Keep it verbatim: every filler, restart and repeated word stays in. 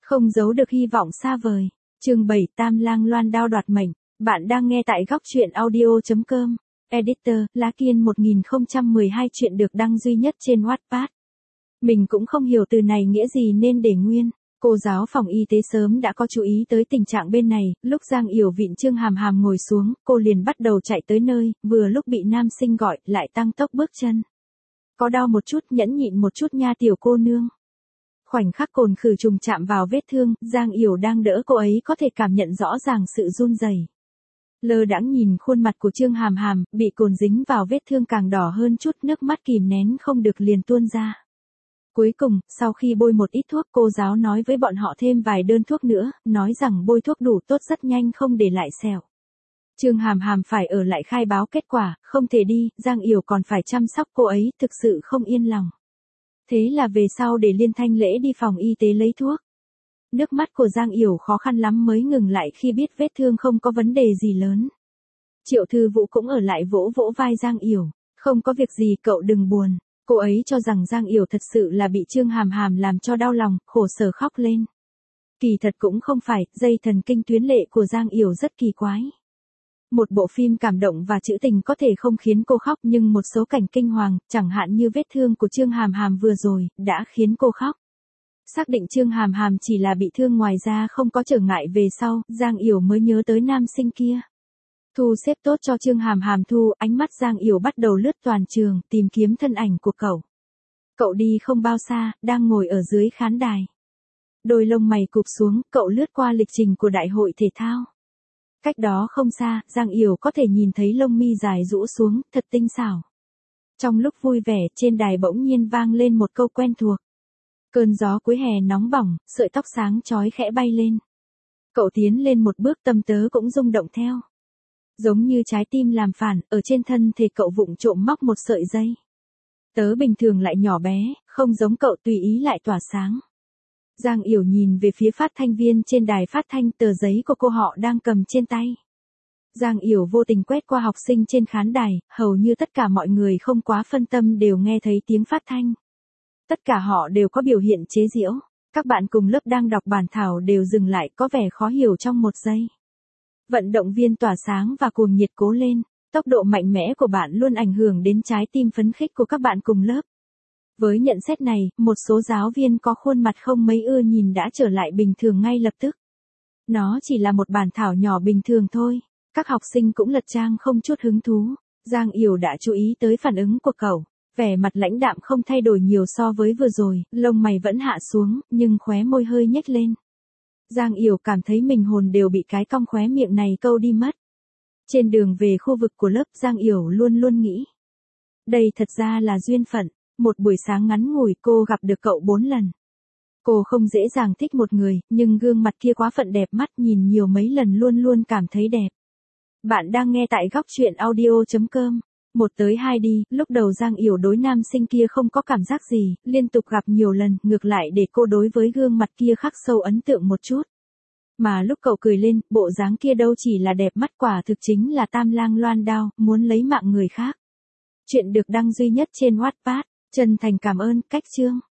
Không giấu được hy vọng xa vời. Chương bảy Tam lang loan đao đoạt mệnh. Bạn đang nghe tại góc truyện audio chấm com. Editor, Lá Kiên một nghìn không trăm mười hai chuyện được đăng duy nhất trên Wattpad. Mình cũng không hiểu từ này nghĩa gì nên để nguyên. Cô giáo phòng y tế sớm đã có chú ý tới tình trạng bên này, lúc Giang Yểu vịn Trương Hàm Hàm ngồi xuống, cô liền bắt đầu chạy tới nơi, vừa lúc bị nam sinh gọi, lại tăng tốc bước chân. Có đau một chút, nhẫn nhịn một chút nha tiểu cô nương. Khoảnh khắc cồn khử trùng chạm vào vết thương, Giang Yểu đang đỡ cô ấy có thể cảm nhận rõ ràng sự run rẩy. Lơ đãng nhìn khuôn mặt của Trương Hàm Hàm, bị cồn dính vào vết thương càng đỏ hơn chút, nước mắt kìm nén không được liền tuôn ra. Cuối cùng, sau khi bôi một ít thuốc, cô giáo nói với bọn họ thêm vài đơn thuốc nữa, nói rằng bôi thuốc đủ tốt rất nhanh không để lại sẹo. Trương Hàm Hàm phải ở lại khai báo kết quả, không thể đi, Giang Yểu còn phải chăm sóc cô ấy, thực sự không yên lòng. Thế là về sau để Liên Thanh Lễ đi phòng y tế lấy thuốc. Nước mắt của Giang Yểu khó khăn lắm mới ngừng lại khi biết vết thương không có vấn đề gì lớn. Triệu Thư Vũ cũng ở lại vỗ vỗ vai Giang Yểu, không có việc gì cậu đừng buồn. Cô ấy cho rằng Giang Yểu thật sự là bị Trương Hàm Hàm làm cho đau lòng, khổ sở khóc lên. Kỳ thật cũng không phải, dây thần kinh tuyến lệ của Giang Yểu rất kỳ quái. Một bộ phim cảm động và trữ tình có thể không khiến cô khóc, nhưng một số cảnh kinh hoàng, chẳng hạn như vết thương của Trương Hàm Hàm vừa rồi, đã khiến cô khóc. Xác định Trương Hàm Hàm chỉ là bị thương ngoài ra không có trở ngại về sau, Giang Yểu mới nhớ tới nam sinh kia. Thu xếp tốt cho Trương Hàm Hàm thu, ánh mắt Giang Yểu bắt đầu lướt toàn trường, tìm kiếm thân ảnh của cậu. Cậu đi không bao xa, đang ngồi ở dưới khán đài. Đôi lông mày cụp xuống, cậu lướt qua lịch trình của đại hội thể thao. Cách đó không xa, Giang Yểu có thể nhìn thấy lông mi dài rũ xuống, thật tinh xảo. Trong lúc vui vẻ, trên đài bỗng nhiên vang lên một câu quen thuộc. Cơn gió cuối hè nóng bỏng, sợi tóc sáng chói khẽ bay lên. Cậu tiến lên một bước, tâm tớ cũng rung động theo. Giống như trái tim làm phản, ở trên thân thể cậu vụng trộm móc một sợi dây. Tớ bình thường lại nhỏ bé, không giống cậu tùy ý lại tỏa sáng. Giang Yểu nhìn về phía phát thanh viên trên đài phát thanh, tờ giấy của cô họ đang cầm trên tay. Giang Yểu vô tình quét qua học sinh trên khán đài, hầu như tất cả mọi người không quá phân tâm đều nghe thấy tiếng phát thanh. Tất cả họ đều có biểu hiện chế giễu, các bạn cùng lớp đang đọc bản thảo đều dừng lại, có vẻ khó hiểu trong một giây. Vận động viên tỏa sáng và cuồng nhiệt cố lên, tốc độ mạnh mẽ của bạn luôn ảnh hưởng đến trái tim phấn khích của các bạn cùng lớp. Với nhận xét này, một số giáo viên có khuôn mặt không mấy ưa nhìn đã trở lại bình thường ngay lập tức. Nó chỉ là một bản thảo nhỏ bình thường thôi, các học sinh cũng lật trang không chút hứng thú. Giang Yểu đã chú ý tới phản ứng của cậu, vẻ mặt lãnh đạm không thay đổi nhiều so với vừa rồi, lông mày vẫn hạ xuống, nhưng khóe môi hơi nhếch lên. Giang Yểu cảm thấy mình hồn đều bị cái cong khóe miệng này câu đi mất. Trên đường về khu vực của lớp, Giang Yểu luôn luôn nghĩ. Đây thật ra là duyên phận, một buổi sáng ngắn ngủi cô gặp được cậu bốn lần. Cô không dễ dàng thích một người, nhưng gương mặt kia quá phận đẹp mắt, nhìn nhiều mấy lần luôn luôn cảm thấy đẹp. Bạn đang nghe tại góc truyện audio chấm com. Một tới hai đi, lúc đầu Giang Yểu đối nam sinh kia không có cảm giác gì, liên tục gặp nhiều lần, ngược lại để cô đối với gương mặt kia khắc sâu ấn tượng một chút. Mà lúc cậu cười lên, bộ dáng kia đâu chỉ là đẹp mắt, quả thực chính là tam lang loan đao, muốn lấy mạng người khác. Chuyện được đăng duy nhất trên Wattpad. Chân thành cảm ơn, cách chương.